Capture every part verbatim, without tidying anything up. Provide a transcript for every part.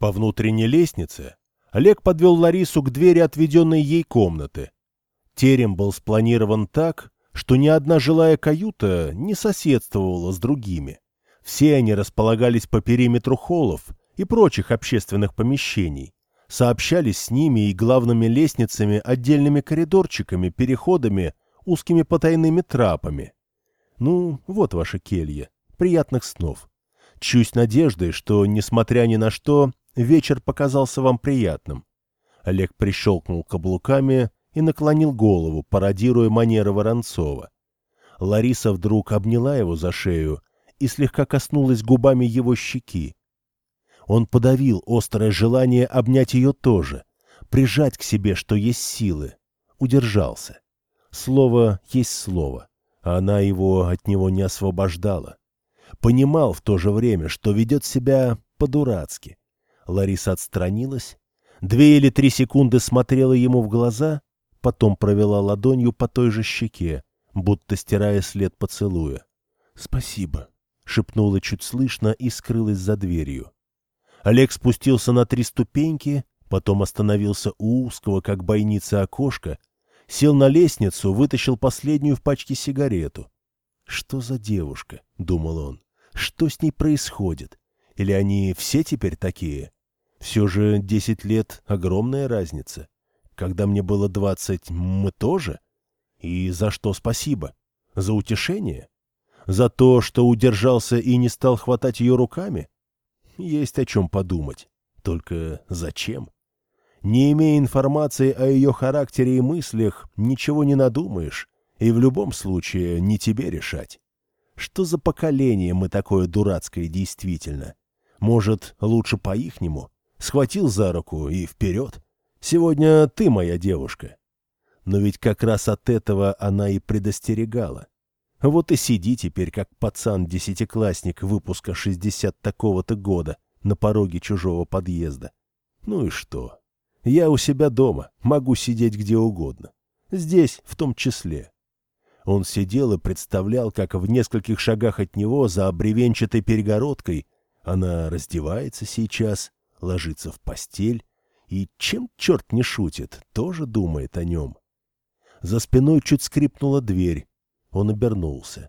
По внутренней лестнице Олег подвел Ларису к двери отведенной ей комнаты. Терем был спланирован так, что ни одна жилая каюта не соседствовала с другими. Все они располагались по периметру холлов и прочих общественных помещений, сообщались с ними и главными лестницами отдельными коридорчиками, переходами, узкими потайными трапами. Ну, вот ваша келья. Приятных снов. Чусь надеждой, что, несмотря ни на что, вечер показался вам приятным. Олег прищелкнул каблуками и наклонил голову, пародируя манеры Воронцова. Лариса вдруг обняла его за шею и слегка коснулась губами его щеки. Он подавил острое желание обнять ее тоже, прижать к себе, что есть силы. Удержался. Слово есть слово, а она его от него не освобождала. Понимал в то же время, что ведет себя по-дурацки. Лариса отстранилась, две или три секунды смотрела ему в глаза, потом провела ладонью по той же щеке, будто стирая след поцелуя. «Спасибо», — шепнула чуть слышно и скрылась за дверью. Олег спустился на три ступеньки, потом остановился у узкого, как бойница, окошка, сел на лестницу, вытащил последнюю в пачке сигарету. «Что за девушка?» — думал он. «Что с ней происходит? Или они все теперь такие? Все же десять лет — огромная разница. Когда мне было двадцать, мы тоже? И за что спасибо? За утешение? За то, что удержался и не стал хватать ее руками? Есть о чем подумать. Только зачем? Не имея информации о ее характере и мыслях, ничего не надумаешь, и в любом случае не тебе решать. Что за поколение мы такое дурацкое действительно? Может, лучше по-ихнему? Схватил за руку и вперед. Сегодня ты моя девушка. Но ведь как раз от этого она и предостерегала. Вот и сиди теперь, как пацан-десятиклассник выпуска шестьдесят такого-то года на пороге чужого подъезда. Ну и что? Я у себя дома, могу сидеть где угодно. Здесь в том числе. Он сидел и представлял, как в нескольких шагах от него, за бревенчатой перегородкой, она раздевается сейчас, ложится в постель и, чем черт не шутит, тоже думает о нем. За спиной чуть скрипнула дверь. Он обернулся.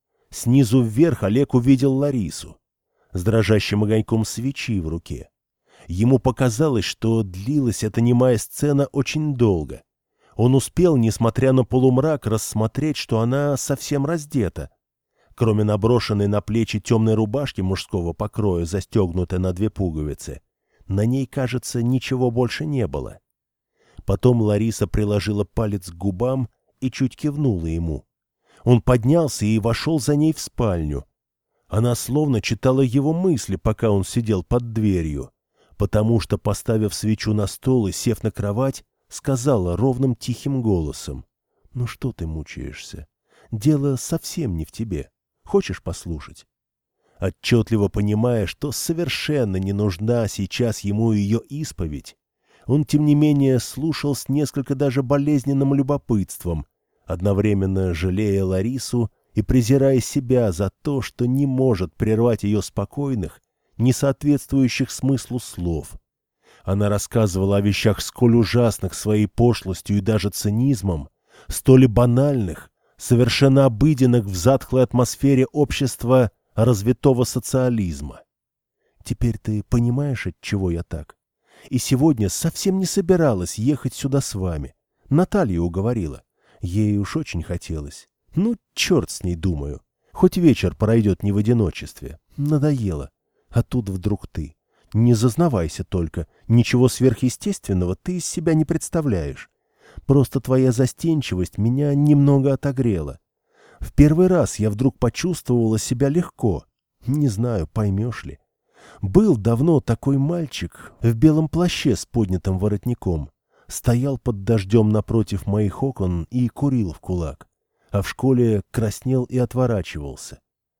Снизу вверх Олег увидел Ларису с дрожащим огоньком свечи в руке. Ему показалось, что длилась эта немая сцена очень долго. Он успел, несмотря на полумрак, рассмотреть, что она совсем раздета. Кроме наброшенной на плечи темной рубашки мужского покроя, застегнутой на две пуговицы, на ней, кажется, ничего больше не было. Потом Лариса приложила палец к губам и чуть кивнула ему. Он поднялся и вошел за ней в спальню. Она словно читала его мысли, пока он сидел под дверью, потому что, поставив свечу на стол и сев на кровать, сказала ровным тихим голосом: «Ну что ты мучаешься? Дело совсем не в тебе. Хочешь послушать?» Отчетливо понимая, что совершенно не нужна сейчас ему ее исповедь, он, тем не менее, слушал с несколько даже болезненным любопытством, одновременно жалея Ларису и презирая себя за то, что не может прервать ее спокойных, не соответствующих смыслу слов. Она рассказывала о вещах сколь ужасных своей пошлостью и даже цинизмом, столь банальных, совершенно обыденных в затхлой атмосфере общества развитого социализма. «Теперь ты понимаешь, от чего я так? И сегодня совсем не собиралась ехать сюда с вами. Наталья уговорила. Ей уж очень хотелось. Ну, черт с ней, думаю. Хоть вечер пройдет не в одиночестве. Надоело. А тут вдруг ты. Не зазнавайся только. Ничего сверхъестественного ты из себя не представляешь. Просто твоя застенчивость меня немного отогрела. В первый раз я вдруг почувствовала себя легко. Не знаю, поймешь ли. Был давно такой мальчик в белом плаще с поднятым воротником. Стоял под дождем напротив моих окон и курил в кулак. А в школе краснел и отворачивался.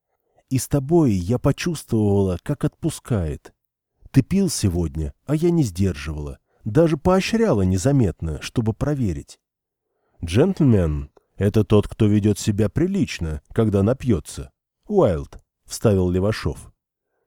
И с тобой я почувствовала, как отпускает. Ты пил сегодня, а я не сдерживала. Даже поощряла незаметно, чтобы проверить. Джентльмен — это тот, кто ведет себя прилично, когда напьется. Уайлд, — вставил Левашов.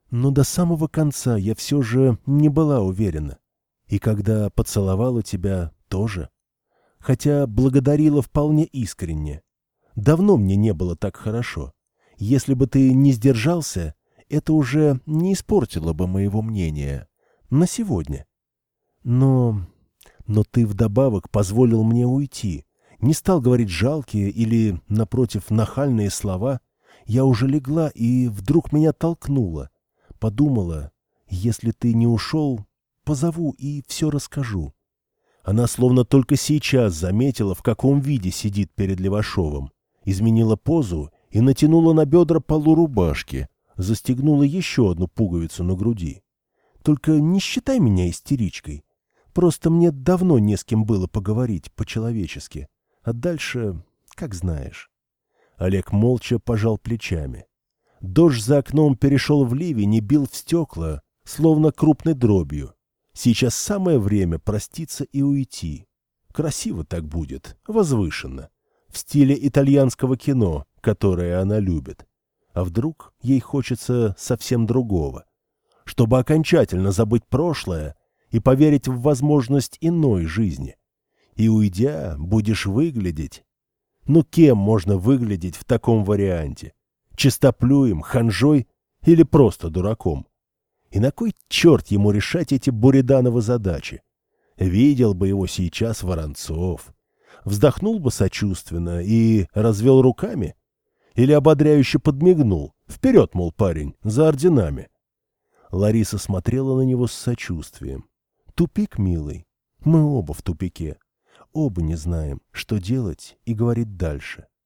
Но до самого конца я все же не была уверена. И когда поцеловала тебя, тоже. Хотя благодарила вполне искренне. Давно мне не было так хорошо. Если бы ты не сдержался, это уже не испортило бы моего мнения. На сегодня. Но... но ты вдобавок позволил мне уйти. Не стал говорить жалкие или, напротив, нахальные слова. Я уже легла, и вдруг меня толкнуло. Подумала, если ты не ушел, позову и все расскажу. Она словно только сейчас заметила, в каком виде сидит перед Левашовым. Изменила позу и натянула на бедра полу рубашки, застегнула еще одну пуговицу на груди. Только не считай меня истеричкой. Просто мне давно не с кем было поговорить по-человечески. А дальше, как знаешь. Олег молча пожал плечами. Дождь за окном перешел в ливень и бил в стекла, словно крупной дробью. Сейчас самое время проститься и уйти. Красиво так будет, возвышенно. В стиле итальянского кино, которое она любит. А вдруг ей хочется совсем другого? Чтобы окончательно забыть прошлое и поверить в возможность иной жизни. И уйдя, будешь выглядеть... Ну кем можно выглядеть в таком варианте? Чистоплюем, ханжой или просто дураком? И на кой черт ему решать эти Буридановы задачи? Видел бы его сейчас Воронцов. Вздохнул бы сочувственно и развел руками? Или ободряюще подмигнул? Вперед, мол, парень, за орденами. Лариса смотрела на него с сочувствием. Тупик, милый. Мы оба в тупике. Оба не знаем, что делать и говорить дальше.